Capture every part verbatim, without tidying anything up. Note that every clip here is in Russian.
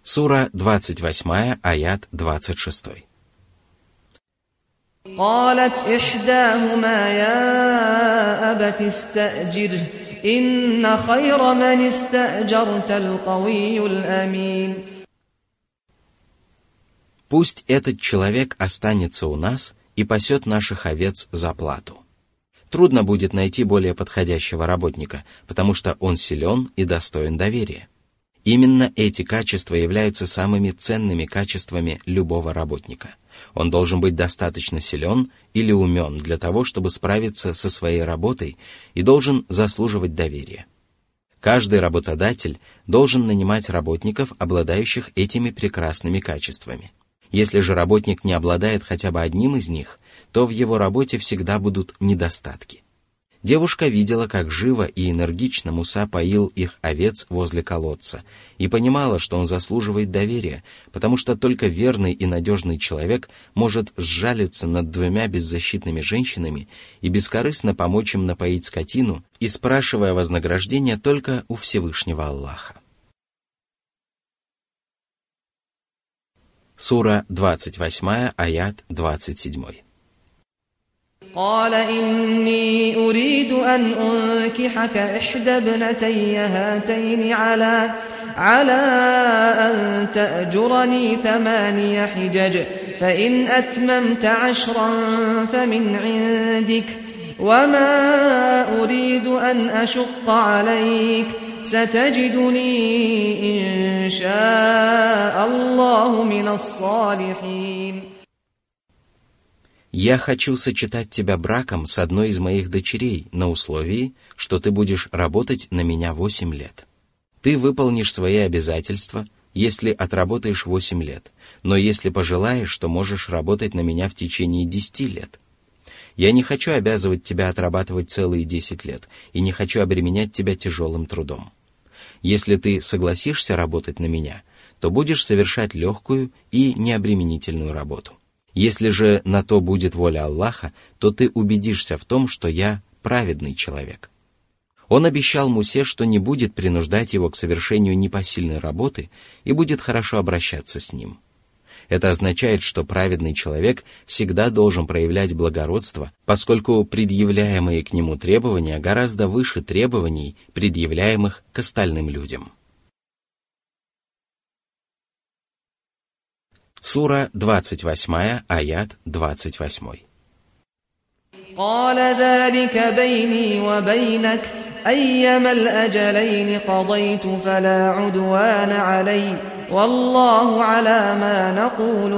Сура двадцать восемь, аят двадцать шесть. قالت إحداهما يا أبت استأجره إن خير من استأجرت القوي الأمين. Пусть этот человек останется у нас и пасет наших овец за плату. Трудно будет найти более подходящего работника, потому что он силен и достоин доверия. Именно эти качества являются самыми ценными качествами любого работника. Он должен быть достаточно силен или умен для того, чтобы справиться со своей работой, и должен заслуживать доверия. Каждый работодатель должен нанимать работников, обладающих этими прекрасными качествами. Если же работник не обладает хотя бы одним из них, то в его работе всегда будут недостатки. Девушка видела, как живо и энергично Муса поил их овец возле колодца, и понимала, что он заслуживает доверия, потому что только верный и надежный человек может сжалиться над двумя беззащитными женщинами и бескорыстно помочь им напоить скотину, и спрашивая вознаграждение только у Всевышнего Аллаха. Сура двадцать восемь, аят двадцать семь. قال إني أريد أن أنكحك إحدى ابنتي هاتين على على أن تأجرني ثماني حجج فإن أتممت عشرا فمن عندك وما أريد أن أشق عليك ستجدني إن شاء الله من الصالحين. «Я хочу сочетать тебя браком с одной из моих дочерей на условии, что ты будешь работать на меня восемь лет. Ты выполнишь свои обязательства, если отработаешь восемь лет, но если пожелаешь, то можешь работать на меня в течение десяти лет. Я не хочу обязывать тебя отрабатывать целые десять лет и не хочу обременять тебя тяжелым трудом. Если ты согласишься работать на меня, то будешь совершать легкую и необременительную работу. Если же на то будет воля Аллаха, то ты убедишься в том, что я праведный человек». Он обещал Мусе, что не будет принуждать его к совершению непосильной работы и будет хорошо обращаться с ним. Это означает, что праведный человек всегда должен проявлять благородство, поскольку предъявляемые к нему требования гораздо выше требований, предъявляемых к остальным людям. Сура двадцать восемь, аят двадцать восемь. قال ذلك بيني وبينك أيما الأجلين قضيت فلا عدوان علي والله على ما نقول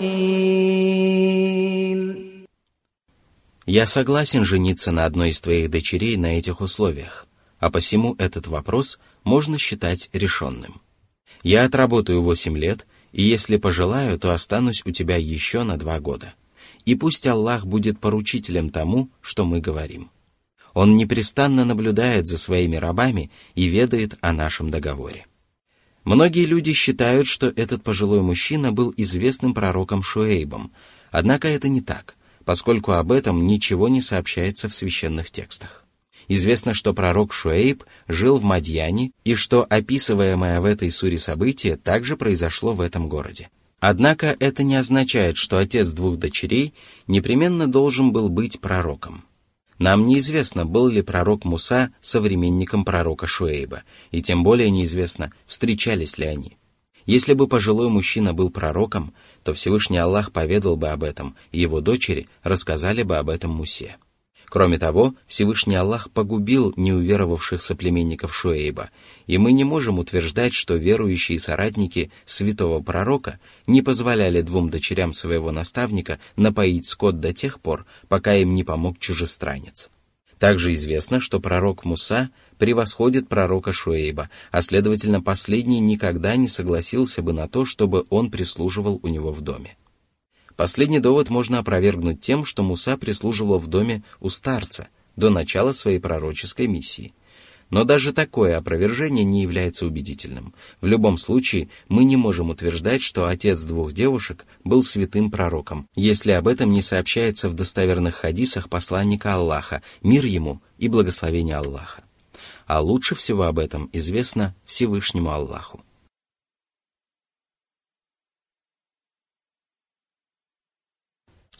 وكيل. Я согласен жениться на одной из твоих дочерей на этих условиях, а посему этот вопрос можно считать решенным. Я отработаю восемь лет, и если пожелаю, то останусь у тебя еще на два года. И пусть Аллах будет поручителем тому, что мы говорим. Он непрестанно наблюдает за своими рабами и ведает о нашем договоре. Многие люди считают, что этот пожилой мужчина был известным пророком Шуэйбом, однако это не так, поскольку об этом ничего не сообщается в священных текстах. Известно, что пророк Шуэйб жил в Мадьяне и что описываемое в этой суре событие также произошло в этом городе. Однако это не означает, что отец двух дочерей непременно должен был быть пророком. Нам неизвестно, был ли пророк Муса современником пророка Шуэйба, и тем более неизвестно, встречались ли они. Если бы пожилой мужчина был пророком, то Всевышний Аллах поведал бы об этом, и его дочери рассказали бы об этом Мусе. Кроме того, Всевышний Аллах погубил неуверовавших соплеменников Шуэйба, и мы не можем утверждать, что верующие соратники святого пророка не позволяли двум дочерям своего наставника напоить скот до тех пор, пока им не помог чужестранец. Также известно, что пророк Муса превосходит пророка Шуэйба, а следовательно, последний никогда не согласился бы на то, чтобы он прислуживал у него в доме. Последний довод можно опровергнуть тем, что Муса прислуживал в доме у старца до начала своей пророческой миссии. Но даже такое опровержение не является убедительным. В любом случае, мы не можем утверждать, что отец двух девушек был святым пророком, если об этом не сообщается в достоверных хадисах посланника Аллаха, мир ему и благословение Аллаха. А лучше всего об этом известно Всевышнему Аллаху.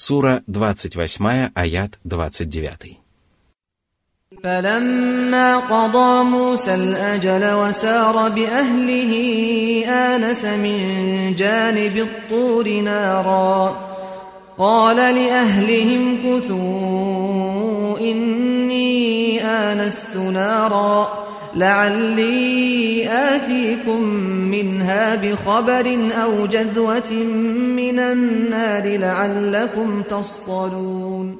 Сура двадцать восемь, аят двадцать девять. فلما قضى موسى الأجل وسار بأهله آنس من جانب الطور نارا قال لأهلهم كثوا إني آنست نارا لعلي آتيكم منها بخبر أو جذوة من النار لعلكم تصطلون.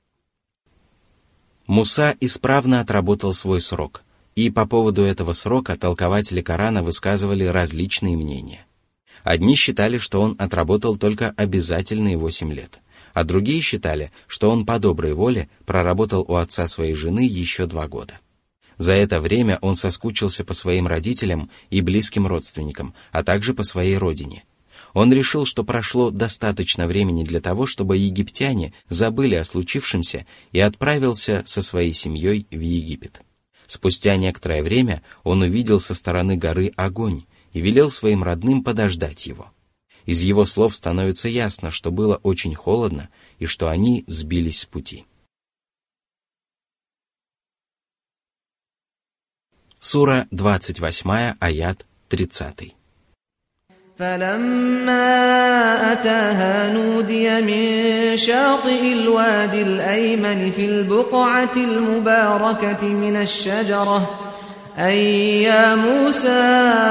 Муса исправно отработал свой срок, и по поводу этого срока толкователи Корана высказывали различные мнения. Одни считали, что он отработал только обязательные восемь лет, а другие считали, что он по доброй воле проработал у отца своей жены еще два года. За это время он соскучился по своим родителям и близким родственникам, а также по своей родине. Он решил, что прошло достаточно времени для того, чтобы египтяне забыли о случившемся, и отправился со своей семьей в Египет. Спустя некоторое время он увидел со стороны горы огонь и велел своим родным подождать его. Из его слов становится ясно, что было очень холодно и что они сбились с пути. Сура двадцать восемь, аят тридцать. فلما أتاها نودي من شاطئ الوادي الأيمن في البقعة المباركة من الشجرة أي يا موسى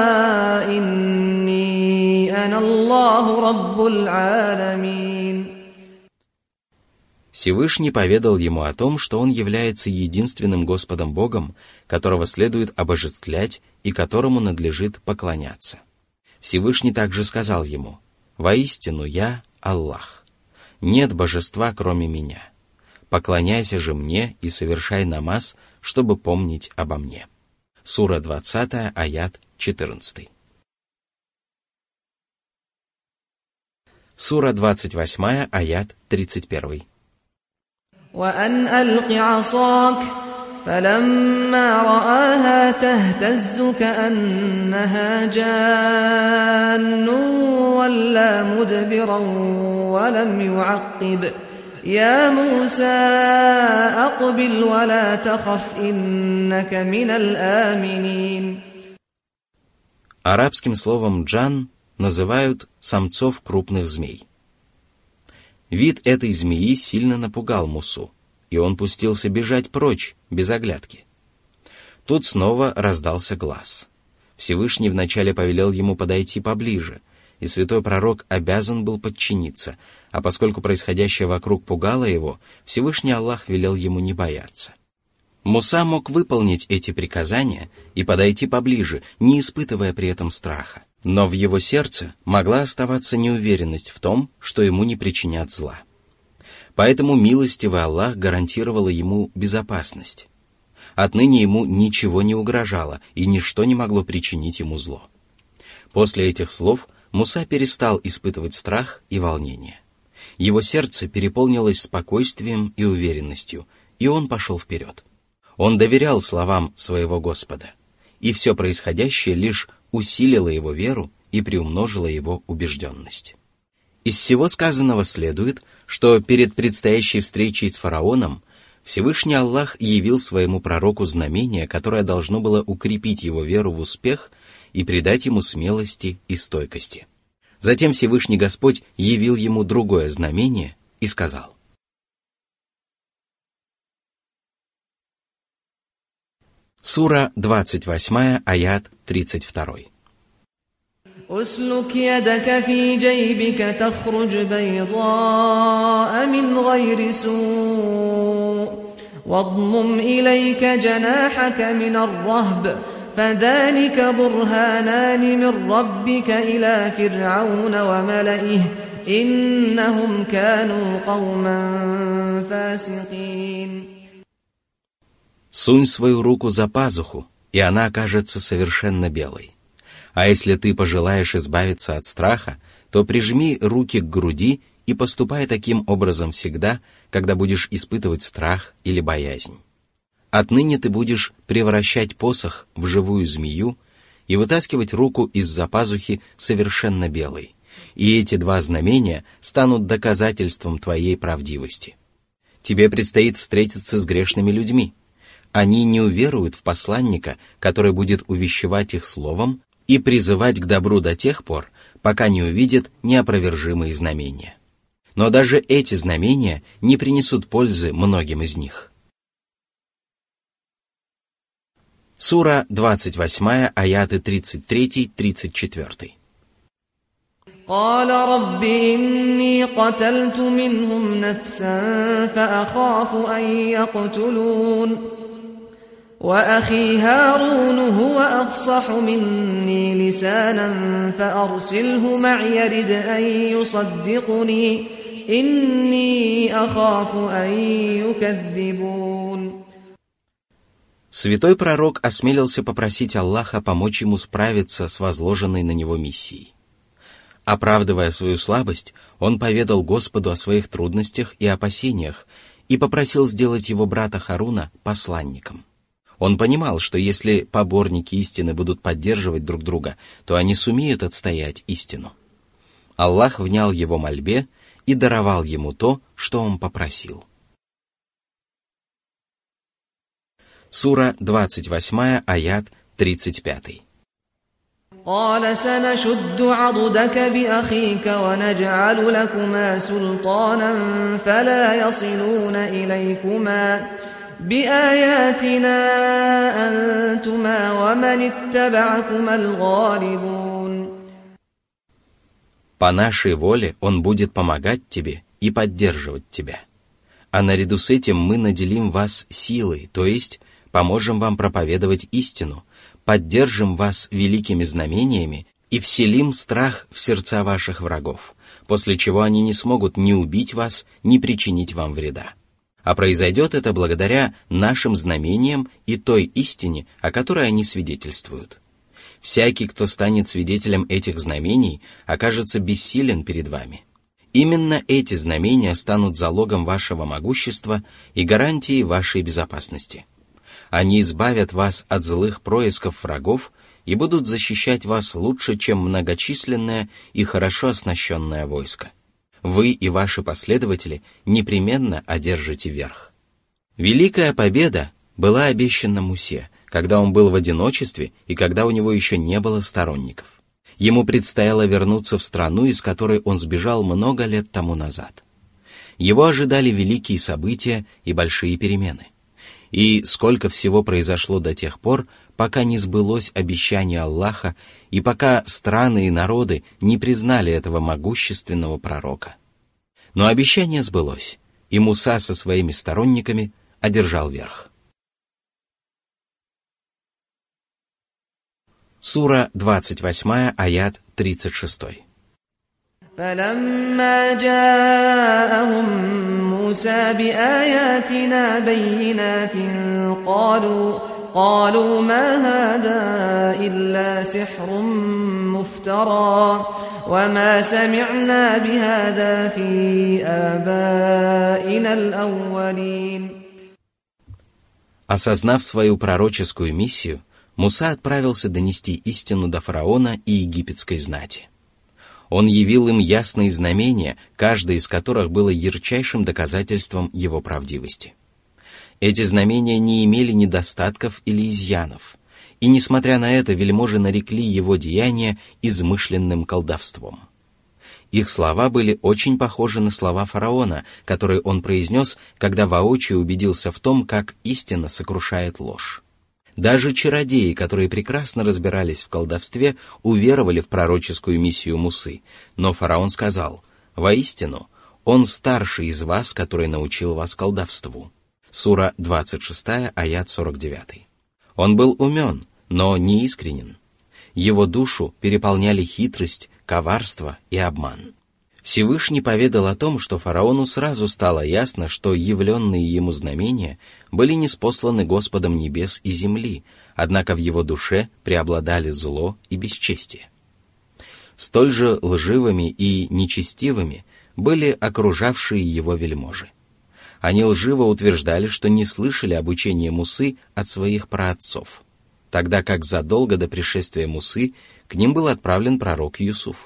إني أنا الله رب العالمين. Всевышний поведал ему о том, что он является единственным Господом Богом, которого следует обожествлять и которому надлежит поклоняться. Всевышний также сказал ему: «Воистину я Аллах. Нет божества, кроме меня. Поклоняйся же мне и совершай намаз, чтобы помнить обо мне». Сура двадцать, аят четырнадцать. Сура двадцать восемь, аят тридцать один. وأن ألق عصاك فلما رآها تهتز كأنها جان ولا مدبرا ولم يعقب يا موسى أقبل ولا تخف إنك من الآمنين. Арабским словом «джан» называют самцов крупных змей. Вид этой змеи сильно напугал Мусу, и он пустился бежать прочь, без оглядки. Тут снова раздался глас. Всевышний вначале повелел ему подойти поближе, и святой пророк обязан был подчиниться, а поскольку происходящее вокруг пугало его, Всевышний Аллах велел ему не бояться. Муса мог выполнить эти приказания и подойти поближе, не испытывая при этом страха. Но в его сердце могла оставаться неуверенность в том, что ему не причинят зла. Поэтому милостивый Аллах гарантировал ему безопасность. Отныне ему ничего не угрожало, и ничто не могло причинить ему зло. После этих слов Муса перестал испытывать страх и волнение. Его сердце переполнилось спокойствием и уверенностью, и он пошел вперед. Он доверял словам своего Господа, и все происходящее лишь усилило его веру и приумножило его убежденность. Из всего сказанного следует, что перед предстоящей встречей с фараоном Всевышний Аллах явил своему пророку знамение, которое должно было укрепить его веру в успех и придать ему смелости и стойкости. Затем Всевышний Господь явил ему другое знамение и сказал: Сура двадцать восемь, аят тридцать два. أسلك يدك في جيبك تخرج بيضاء من غير سوء واضمم إليك جناحك من الرهب فذلك برهانان من ربك إلى فرعون وملئه إنهم كانوا قوما فاسقين. Сунь свою руку за пазуху, и она окажется совершенно белой. А если ты пожелаешь избавиться от страха, то прижми руки к груди и поступай таким образом всегда, когда будешь испытывать страх или боязнь. Отныне ты будешь превращать посох в живую змею и вытаскивать руку из-за пазухи совершенно белой, И эти два знамения станут доказательством твоей правдивости. Тебе предстоит встретиться с грешными людьми. Они не уверуют в посланника, который будет увещевать их словом и призывать к добру до тех пор, пока не увидят неопровержимые знамения. Но даже эти знамения не принесут пользы многим из них. Сура двадцать восемь, аяты тридцать три тридцать четыре. قال رب إني قتلت منهم نفسا فأخاف أن يقتلون وأخي هارون هو أفصح مني لسانا فأرسله معي يرد أن يصدقني إني أخاف أن يكذبون. Святой пророк осмелился попросить Аллаха помочь ему справиться с возложенной на него миссией. Оправдывая свою слабость, он поведал Господу о своих трудностях и опасениях и попросил сделать его брата Харуна посланником. Он понимал, что если поборники истины будут поддерживать друг друга, то они сумеют отстоять истину. Аллах внял его мольбе и даровал ему то, что он попросил. Сура двадцать восемь, аят тридцать пять. قال سنشد عضدك بأخيك ونجعل لكما سلطانا فلا يصلون إليكما بآياتنا أنتما ومن اتبعكما الغالبون. По нашей воле он будет помогать тебе и поддерживать тебя. А наряду с этим мы наделим вас силой, то есть поможем вам проповедовать истину, поддержим вас великими знамениями и вселим страх в сердца ваших врагов, после чего они не смогут ни убить вас, ни причинить вам вреда. А произойдет это благодаря нашим знамениям и той истине, о которой они свидетельствуют. Всякий, кто станет свидетелем этих знамений, окажется бессилен перед вами. Именно эти знамения станут залогом вашего могущества и гарантией вашей безопасности. Они избавят вас от злых происков врагов и будут защищать вас лучше, чем многочисленное и хорошо оснащенное войско. Вы и ваши последователи непременно одержите верх. Великая победа была обещана Мусе, когда он был в одиночестве и когда у него еще не было сторонников. Ему предстояло вернуться в страну, из которой он сбежал много лет тому назад. Его ожидали великие события и большие перемены. И сколько всего произошло до тех пор, пока не сбылось обещание Аллаха и пока страны и народы не признали этого могущественного пророка. Но обещание сбылось, и Муса со своими сторонниками одержал верх. Сура двадцать восемь, аят тридцать шесть. فلما جاءهم موسى بآياتنا بينات قالوا قالوا ما هذا إلا سحر مفترى وما سمعنا بهذا في آبائنا الأولين. Осознав свою пророческую миссию, Муса отправился донести истину до фараона и египетской знати. Он явил им ясные знамения, каждое из которых было ярчайшим доказательством его правдивости. Эти знамения не имели недостатков или изъянов, и, несмотря на это, вельможи нарекли его деяния измышленным колдовством. Их слова были очень похожи на слова фараона, которые он произнес, когда воочию убедился в том, как истина сокрушает ложь. Даже чародеи, которые прекрасно разбирались в колдовстве, уверовали в пророческую миссию Мусы, но фараон сказал: «Воистину, он старший из вас, который научил вас колдовству». Сура двадцать шесть, аят сорок девять. Он был умен, но не искренен. Его душу переполняли хитрость, коварство и обман. Всевышний поведал о том, что фараону сразу стало ясно, что явленные ему знамения были ниспосланы Господом небес и земли, однако в его душе преобладали зло и бесчестие. Столь же лживыми и нечестивыми были окружавшие его вельможи. Они лживо утверждали, что не слышали обучения Мусы от своих праотцов, тогда как задолго до пришествия Мусы к ним был отправлен пророк Юсуф.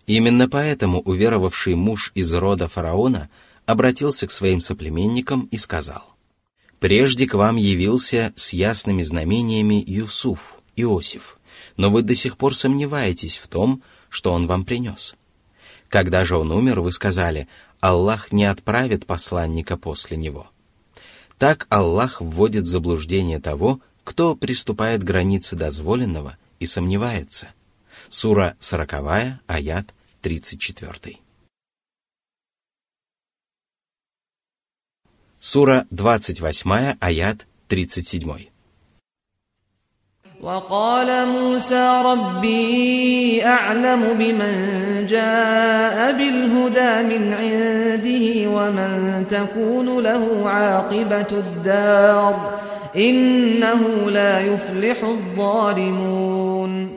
Именно поэтому уверовавший муж из рода фараона обратился к своим соплеменникам и сказал: «Прежде к вам явился с ясными знамениями Юсуф, Иосиф, но вы до сих пор сомневаетесь в том, что он вам принес. Когда же он умер, вы сказали: Аллах не отправит посланника после него. Так Аллах вводит в заблуждение того, кто приступает к границе дозволенного и сомневается». Сура сороковая, аят тридцать четыре. Сура двадцать восьмая, аят тридцать семь. وقال موسى ربي أعلم بمن جاء بالهدى من عنده ومن تكون له عاقبة الدار إنه لا يفلح الظالمون.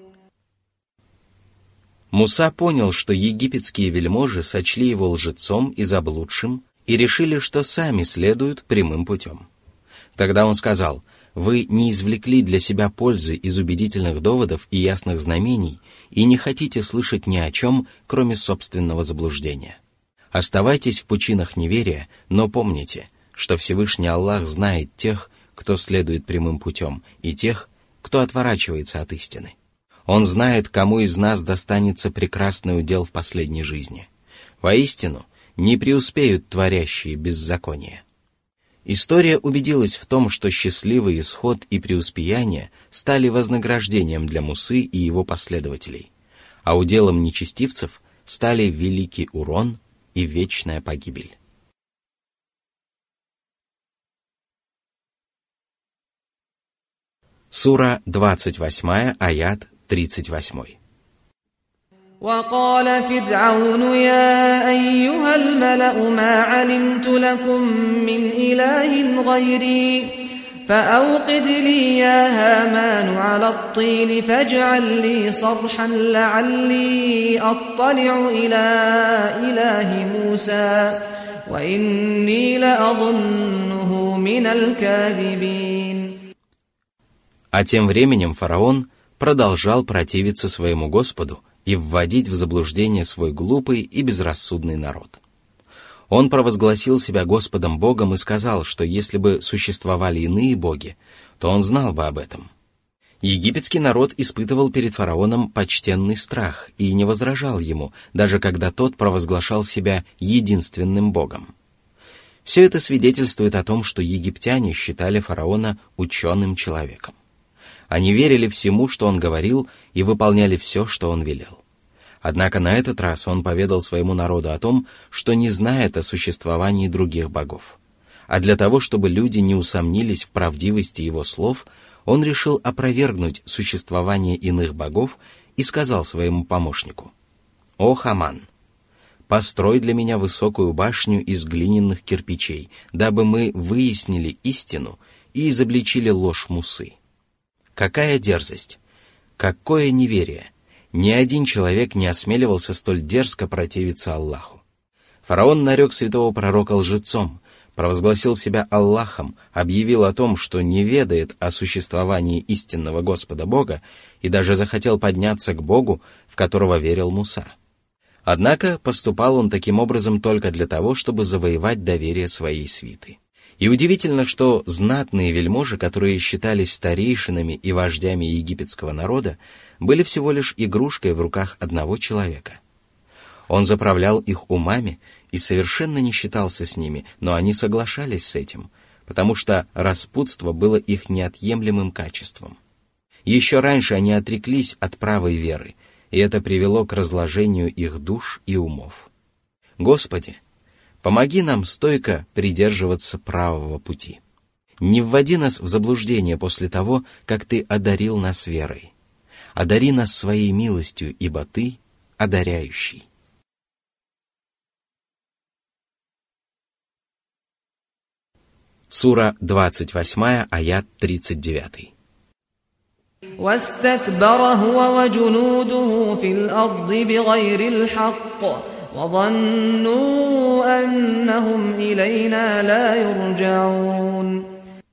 Муса понял, что египетские вельможи сочли его лжецом и заблудшим и решили, что сами следуют прямым путем. Тогда он сказал: «Вы не извлекли для себя пользы из убедительных доводов и ясных знамений и не хотите слышать ни о чем, кроме собственного заблуждения. Оставайтесь в пучинах неверия, но помните, что Всевышний Аллах знает тех, кто следует прямым путем, и тех, кто отворачивается от истины. Он знает, кому из нас достанется прекрасный удел в последней жизни. Воистину, не преуспеют творящие беззаконие». История убедилась в том, что счастливый исход и преуспеяние стали вознаграждением для Мусы и его последователей, а уделом нечестивцев стали великий урон и вечная погибель. Сура двадцать восьмая, аят тридцать восемь. وقال فرعون يا أيها الملأ ما علمت لكم من إله غيري فأوقد لي يا هامان على الطين فاجعل لي صرحا لعلي أطلع إلى إله موسى وإني لأظنه من الكاذبين. А тем временем фараон продолжал противиться своему Господу и вводить в заблуждение свой глупый и безрассудный народ. Он провозгласил себя Господом Богом и сказал, что если бы существовали иные боги, то он знал бы об этом. Египетский народ испытывал перед фараоном почтенный страх и не возражал ему, даже когда тот провозглашал себя единственным богом. Все это свидетельствует о том, что египтяне считали фараона ученым человеком. Они верили всему, что он говорил, и выполняли все, что он велел. Однако на этот раз он поведал своему народу о том, что не знает о существовании других богов. А для того, чтобы люди не усомнились в правдивости его слов, он решил опровергнуть существование иных богов и сказал своему помощнику: «О Хаман, построй для меня высокую башню из глиняных кирпичей, дабы мы выяснили истину и изобличили ложь Мусы». Какая дерзость! Какое неверие! Ни один человек не осмеливался столь дерзко противиться Аллаху. Фараон нарек святого пророка лжецом, провозгласил себя Аллахом, объявил о том, что не ведает о существовании истинного Господа Бога, и даже захотел подняться к Богу, в которого верил Муса. Однако поступал он таким образом только для того, чтобы завоевать доверие своей свиты. И удивительно, что знатные вельможи, которые считались старейшинами и вождями египетского народа, были всего лишь игрушкой в руках одного человека. Он заправлял их умами и совершенно не считался с ними, но они соглашались с этим, потому что распутство было их неотъемлемым качеством. Еще раньше они отреклись от правой веры, и это привело к разложению их душ и умов. Господи, помоги нам стойко придерживаться правого пути. Не вводи нас в заблуждение после того, как Ты одарил нас верой. Одари нас своей милостью, ибо Ты одаряющий. Сура двадцать восьмая, аят тридцать девять. واستكبر هو وجنوده في الأرض بغير الحق وظنوا أنهم إلينا لا يرجعون.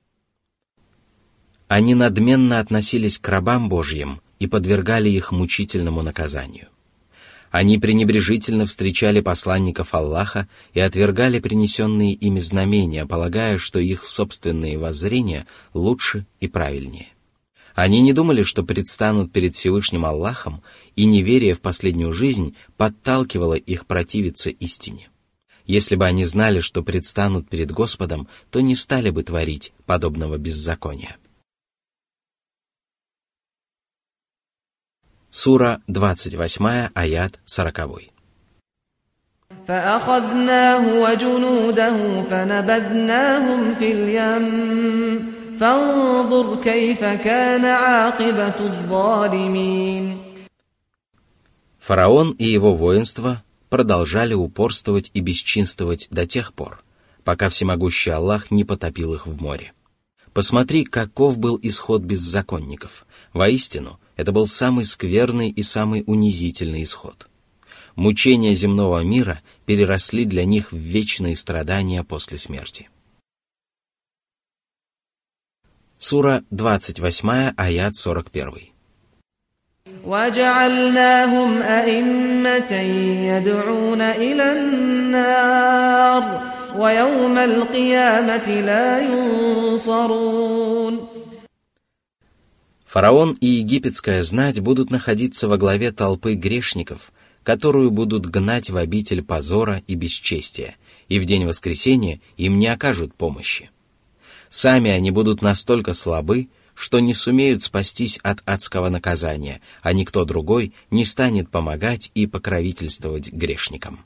Они надменно относились к рабам Божьим и подвергали их мучительному наказанию. Они пренебрежительно встречали посланников Аллаха и отвергали принесенные ими знамения, полагая, что их собственные воззрения лучше и правильнее. Они не думали, что предстанут перед Всевышним Аллахом, и неверие в последнюю жизнь подталкивало их противиться истине. Если бы они знали, что предстанут перед Господом, то не стали бы творить подобного беззакония. Сура двадцать восемь, аят сорок. فأخذناه وجنوده فنبذناهم في اليم فانظر كيف كان عاقبة الظالمين. Фараон и его воинство продолжали упорствовать и бесчинствовать до тех пор, пока всемогущий Аллах не потопил их в море. Посмотри, каков был исход беззаконников. Воистину, это был самый скверный и самый унизительный исход. Мучения земного мира переросли для них в вечные страдания после смерти. Сура двадцать восемь, аят сорок один. وَجَعَلْنَاهُمْ أَئِمَّةً يَدْعُونَ إِلَى النَّارِ وَيَوْمَ الْقِيَامَةِ لَا يُنصَرُونَ. Фараон и египетская знать будут находиться во главе толпы грешников, которую будут гнать в обитель позора и бесчестия, и в день воскресения им не окажут помощи. Сами они будут настолько слабы, что не сумеют спастись от адского наказания, а никто другой не станет помогать и покровительствовать грешникам.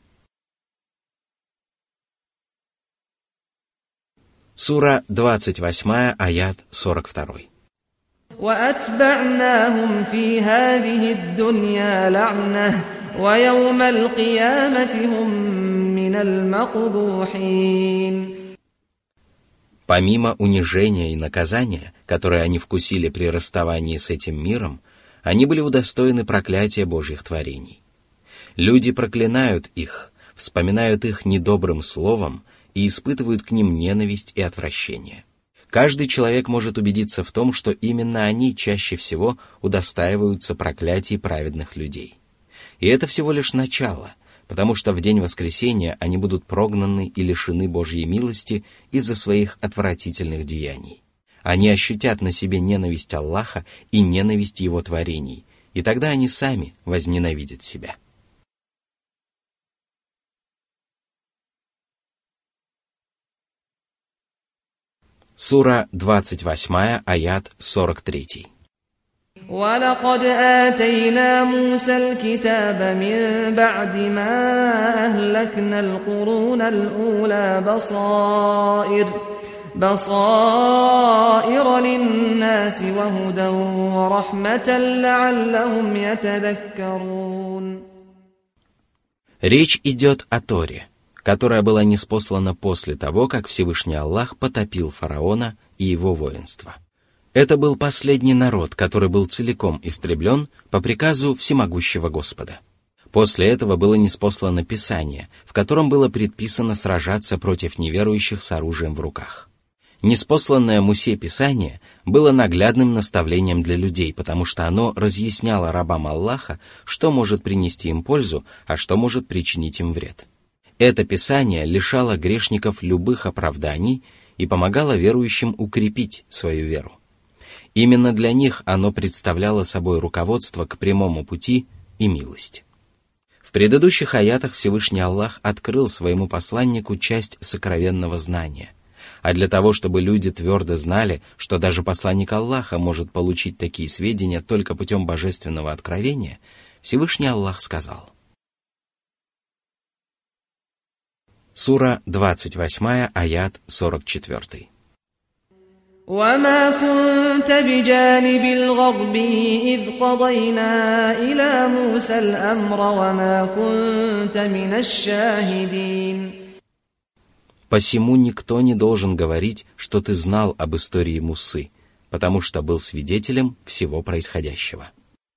Сура двадцать восемь, аят сорок два. وَأَتْبَعْنَاهُمْ فِي هَذِهِ الدُّنْيَا لَعْنَةً وَيَوْمَ الْقِيَامَةِ هُمْ مِنَ الْمَقْبُوحِينَ. Помимо унижения и наказания, которые они вкусили при расставании с этим миром, они были удостоены проклятия Божьих творений. Люди проклинают их, вспоминают их недобрым словом и испытывают к ним ненависть и отвращение. Каждый человек может убедиться в том, что именно они чаще всего удостаиваются проклятий праведных людей. И это всего лишь начало, потому что в день воскресения они будут прогнаны и лишены Божьей милости из-за своих отвратительных деяний. Они ощутят на себе ненависть Аллаха и ненависть Его творений, и тогда они сами возненавидят себя. Сура двадцать восемь, аят сорок три. وَلَقَدْ آتَيْنَا مُوسَى الْكِتَابَ مِنْ بَعْدِ مَا أَهْلَكْنَا الْقُرُونَ الْأُولَى بَصَائِرَ بَصَائِرَ لِلنَّاسِ وَهُدًى وَرَحْمَةً لَعَلَّهُمْ يَتَذَكَّرُونَ. Речь идет о Торе, которая была ниспослана после того, как Всевышний Аллах потопил фараона и его воинство. Это был последний народ, который был целиком истреблен по приказу всемогущего Господа. После этого было ниспослано Писание, в котором было предписано сражаться против неверующих с оружием в руках. Ниспосланное Мусе Писание было наглядным наставлением для людей, потому что оно разъясняло рабам Аллаха, что может принести им пользу, а что может причинить им вред. Это Писание лишало грешников любых оправданий и помогало верующим укрепить свою веру. Именно для них оно представляло собой руководство к прямому пути и милость. В предыдущих аятах Всевышний Аллах открыл своему посланнику часть сокровенного знания, а для того, чтобы люди твердо знали, что даже посланник Аллаха может получить такие сведения только путем божественного откровения, Всевышний Аллах сказал. Сура двадцать восемь, аят сорок четыре. وَمَا كُنْتَ بِجَانِبِ الْغَرْبِيِّ إِذْ قَضَيْنَا إِلَى مُوسَى الْأَمْرَ وَمَا كُنْتَ مِنَ الشَّاهِدِينَ. Посему никто не должен говорить, что ты знал об истории Мусы, потому что был свидетелем всего происходящего.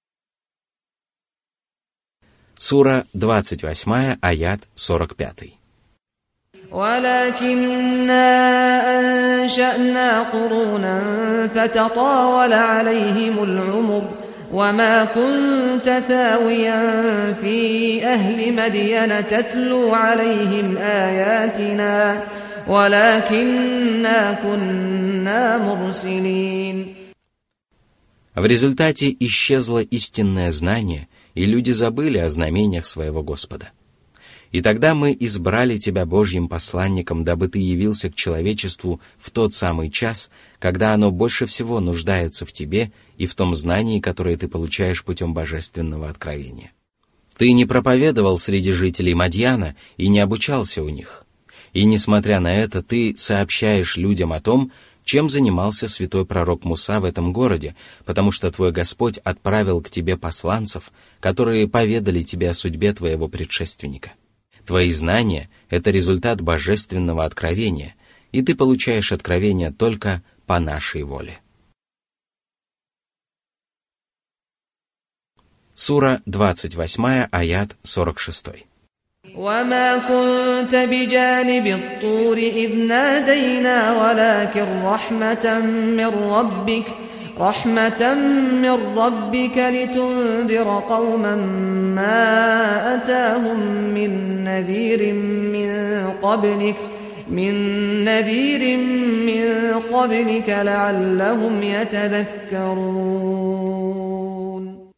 Сура двадцать восемь, аят сорок пять. وَلَكِنَّا أَنشَأْنَا قُرُونًا فَتَطَاوَلَ عَلَيْهِمُ الْعُمُرُ وما كنت ثاويا في أهل مدين تتلو عليهم آياتنا ولكننا كنا مرسلين. В результате исчезло истинное знание, и люди забыли о знамениях своего Господа. И тогда мы избрали тебя Божьим посланником, дабы ты явился к человечеству в тот самый час, когда оно больше всего нуждается в тебе и в том знании, которое ты получаешь путем божественного откровения. Ты не проповедовал среди жителей Мадьяна и не обучался у них. И несмотря на это, ты сообщаешь людям о том, чем занимался святой пророк Муса в этом городе, потому что твой Господь отправил к тебе посланцев, которые поведали тебе о судьбе твоего предшественника. Твои знания — это результат божественного откровения, и ты получаешь откровение только по нашей воле. Сура двадцать восемь, аят сорок шесть. وما كنت بجانب الطور إذ نادينا ولكن رحمة من ربك رحمة من ربك لتنذر قوما ما أتاهم من نذير من قبلك من نذير من قبلك لعلهم يتذكرون.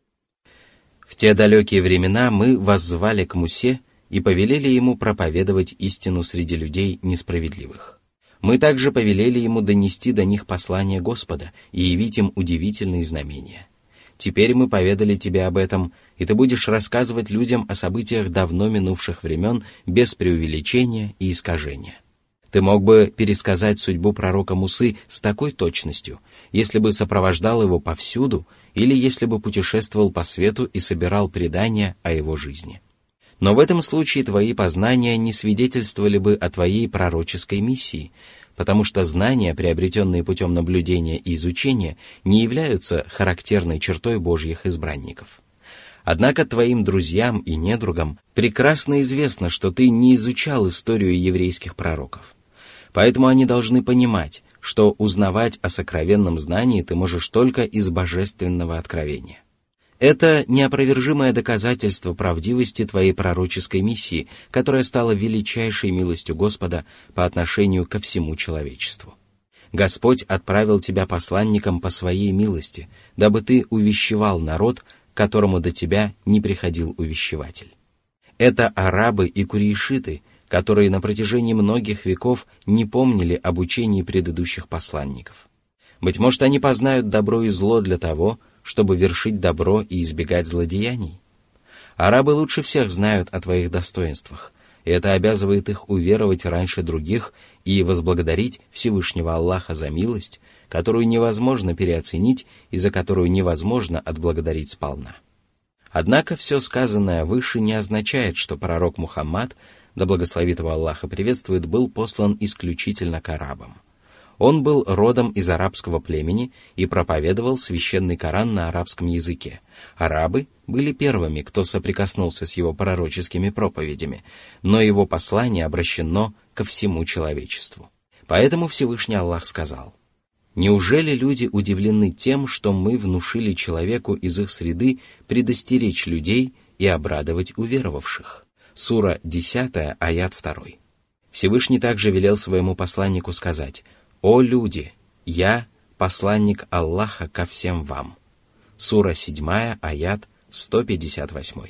В те далекие времена мы воззвали к Мусе и повелели ему проповедовать истину среди людей несправедливых. Мы также повелели ему донести до них послание Господа и явить им удивительные знамения. Теперь мы поведали тебе об этом, и ты будешь рассказывать людям о событиях давно минувших времен без преувеличения и искажения. Ты мог бы пересказать судьбу пророка Мусы с такой точностью, если бы сопровождал его повсюду или если бы путешествовал по свету и собирал предания о его жизни. Но в этом случае твои познания не свидетельствовали бы о твоей пророческой миссии, потому что знания, приобретенные путем наблюдения и изучения, не являются характерной чертой Божьих избранников. Однако твоим друзьям и недругам прекрасно известно, что ты не изучал историю еврейских пророков. Поэтому они должны понимать, что узнавать о сокровенном знании ты можешь только из божественного откровения. Это неопровержимое доказательство правдивости твоей пророческой миссии, которая стала величайшей милостью Господа по отношению ко всему человечеству. Господь отправил тебя посланником по своей милости, дабы ты увещевал народ, которому до тебя не приходил увещеватель. Это арабы и курейшиты, которые на протяжении многих веков не помнили об учении предыдущих посланников. Быть может, они познают добро и зло для того, чтобы вершить добро и избегать злодеяний. Арабы лучше всех знают о твоих достоинствах, и это обязывает их уверовать раньше других и возблагодарить Всевышнего Аллаха за милость, которую невозможно переоценить и за которую невозможно отблагодарить сполна. Однако все сказанное выше не означает, что пророк Мухаммад, да благословит его Аллах и приветствует, был послан исключительно к арабам. Он был родом из арабского племени и проповедовал священный Коран на арабском языке. Арабы были первыми, кто соприкоснулся с его пророческими проповедями, но его послание обращено ко всему человечеству. Поэтому Всевышний Аллах сказал: «Неужели люди удивлены тем, что мы внушили человеку из их среды предостеречь людей и обрадовать уверовавших?» Сура десять, аят два. Всевышний также велел своему посланнику сказать: «О люди, я посланник Аллаха ко всем вам». Сура семь, аят сто пятьдесят восемь.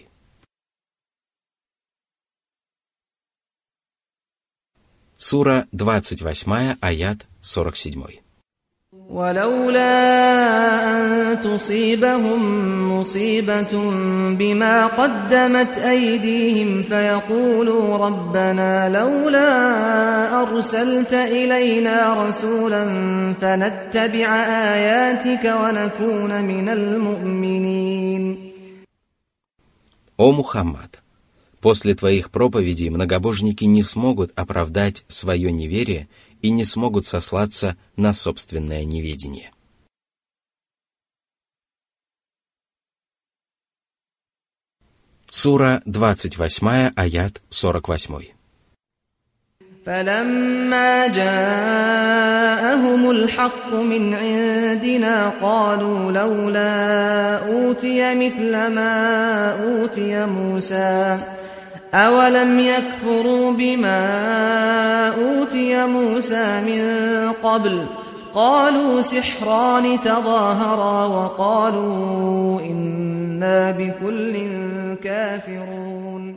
Сура двадцать восемь, аят сорок семь. ولولا أن تصيبهم مصيبة بما قدمت أيديهم فيقولوا ربنا لولا أرسلت إلينا رسولا فنتبع آياتك ونكون من المؤمنين. О Мухаммад! После твоих проповедей многобожники не смогут оправдать свое неверие и не смогут сослаться на собственное неведение. Сура двадцать восемь, аят сорок восемь. فلما جاءهم الحق من عندنا قالوا لولا أوتي مثل ما أوتي موسى أولم يكفروا بما أوتي موسى من قبل قالوا سحران تظاهرا وقالوا إنا بكل كافرون.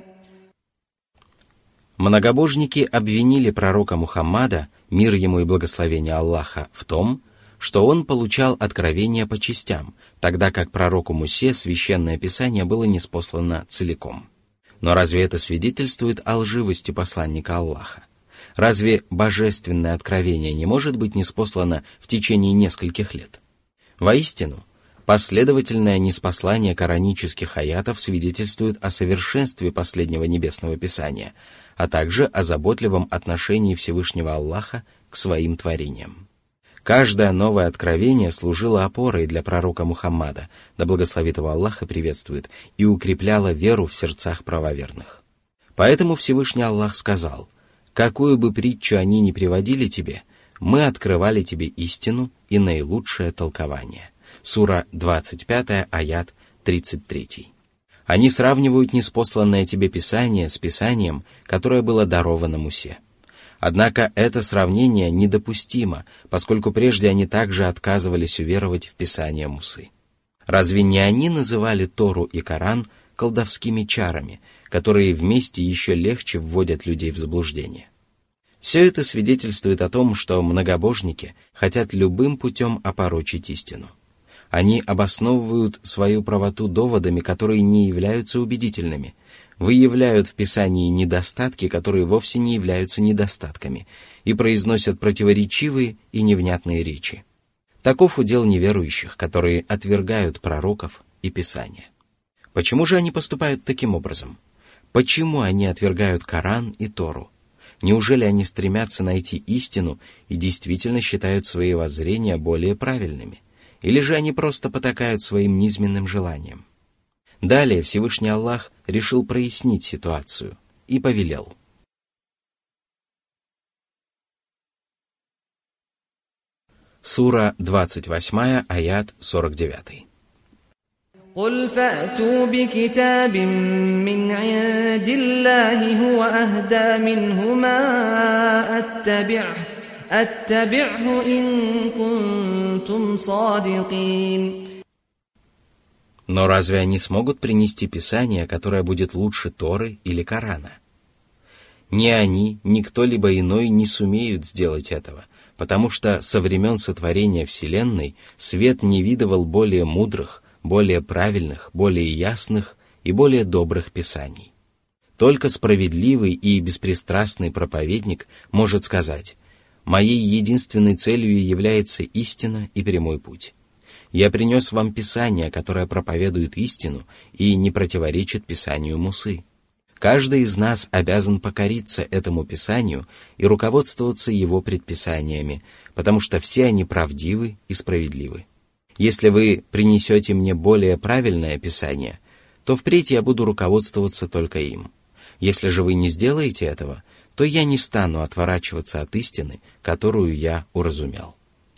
Многобожники обвинили пророка Мухаммада, мир ему и благословение Аллаха, в том, что он получал откровения по частям, тогда как пророку Мусе священное писание было ниспослано целиком. Но разве это свидетельствует о лживости посланника Аллаха? Разве божественное откровение не может быть ниспослано в течение нескольких лет? Воистину, последовательное ниспослание коранических аятов свидетельствует о совершенстве последнего небесного писания, а также о заботливом отношении Всевышнего Аллаха к своим творениям. Каждое новое откровение служило опорой для пророка Мухаммада, да благословит его Аллах и приветствует, и укрепляло веру в сердцах правоверных. Поэтому Всевышний Аллах сказал: «Какую бы притчу они ни приводили тебе, мы открывали тебе истину и наилучшее толкование». Сура двадцать пять, аят тридцать три. Они сравнивают ниспосланное тебе Писание с Писанием, которое было даровано Мусе. Однако это сравнение недопустимо, поскольку прежде они также отказывались уверовать в Писание Мусы. Разве не они называли Тору и Коран колдовскими чарами, которые вместе еще легче вводят людей в заблуждение? Все это свидетельствует о том, что многобожники хотят любым путем опорочить истину. Они обосновывают свою правоту доводами, которые не являются убедительными, выявляют в Писании недостатки, которые вовсе не являются недостатками, и произносят противоречивые и невнятные речи. Таков удел неверующих, которые отвергают пророков и Писания. Почему же они поступают таким образом? Почему они отвергают Коран и Тору? Неужели они стремятся найти истину и действительно считают свои воззрения более правильными? Или же они просто потакают своим низменным желаниям? Далее Всевышний Аллах решил прояснить ситуацию и повелел: Сура двадцать восемь, аят сорок девять. قل فأتوا بكتاب من عند الله هو أهدى منهما أتبعه أتبعه إن كنتم صادقين. Но разве они смогут принести Писание, которое будет лучше Торы или Корана? Ни они, ни кто-либо иной не сумеют сделать этого, потому что со времен сотворения Вселенной свет не видывал более мудрых, более правильных, более ясных и более добрых писаний. Только справедливый и беспристрастный проповедник может сказать: «Моей единственной целью является истина и прямой путь. Я принес вам Писание, которое проповедует истину и не противоречит Писанию Мусы. Каждый из нас обязан покориться этому Писанию и руководствоваться его предписаниями, потому что все они правдивы и справедливы. Если вы принесете мне более правильное Писание, то впредь я буду руководствоваться только им. Если же вы не сделаете этого, то я не стану отворачиваться от истины, которую я уразумел».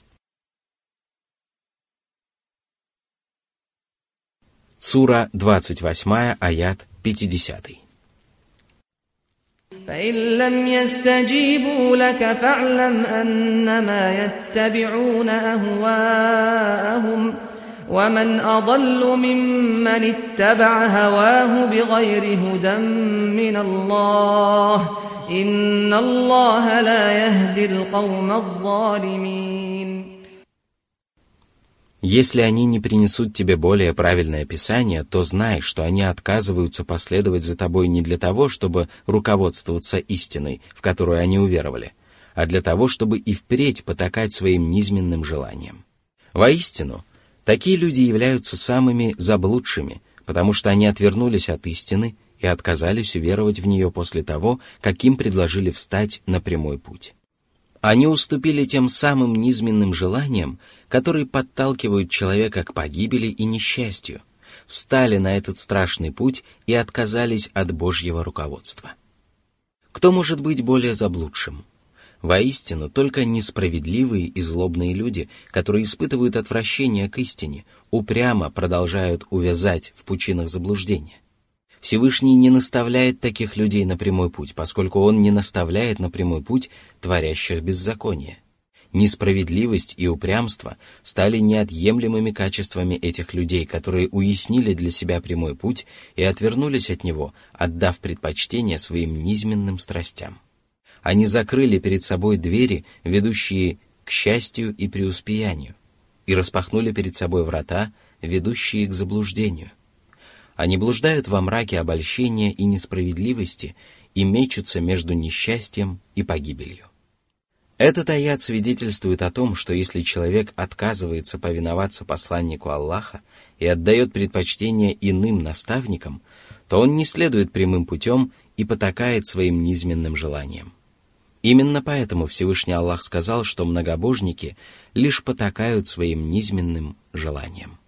Сура двадцать восемь, аят пятьдесят. فإن لم يستجيبوا لك فاعلم أنما يتبعون أهواءهم ومن أضل ممن اتبع هواه بغير هدى من الله إن الله لا يهدي القوم الظالمين. Если они не принесут тебе более правильное Писание, то знай, что они отказываются последовать за тобой не для того, чтобы руководствоваться истиной, в которую они уверовали, а для того, чтобы и впредь потакать своим низменным желаниям. Воистину, такие люди являются самыми заблудшими, потому что они отвернулись от истины и отказались уверовать в нее после того, как им предложили встать на прямой путь. Они уступили тем самым низменным желаниям, которые подталкивают человека к погибели и несчастью, встали на этот страшный путь и отказались от Божьего руководства. Кто может быть более заблудшим? Воистину, только несправедливые и злобные люди, которые испытывают отвращение к истине, упрямо продолжают увязать в пучинах заблуждения. Всевышний не наставляет таких людей на прямой путь, поскольку Он не наставляет на прямой путь творящих беззаконие. Несправедливость и упрямство стали неотъемлемыми качествами этих людей, которые уяснили для себя прямой путь и отвернулись от него, отдав предпочтение своим низменным страстям. Они закрыли перед собой двери, ведущие к счастью и преуспеянию, и распахнули перед собой врата, ведущие к заблуждению. Они блуждают во мраке обольщения и несправедливости и мечутся между несчастьем и погибелью. Этот аят свидетельствует о том, что если человек отказывается повиноваться посланнику Аллаха и отдает предпочтение иным наставникам, то он не следует прямым путем и потакает своим низменным желаниям. Именно поэтому Всевышний Аллах сказал, что многобожники лишь потакают своим низменным желаниям.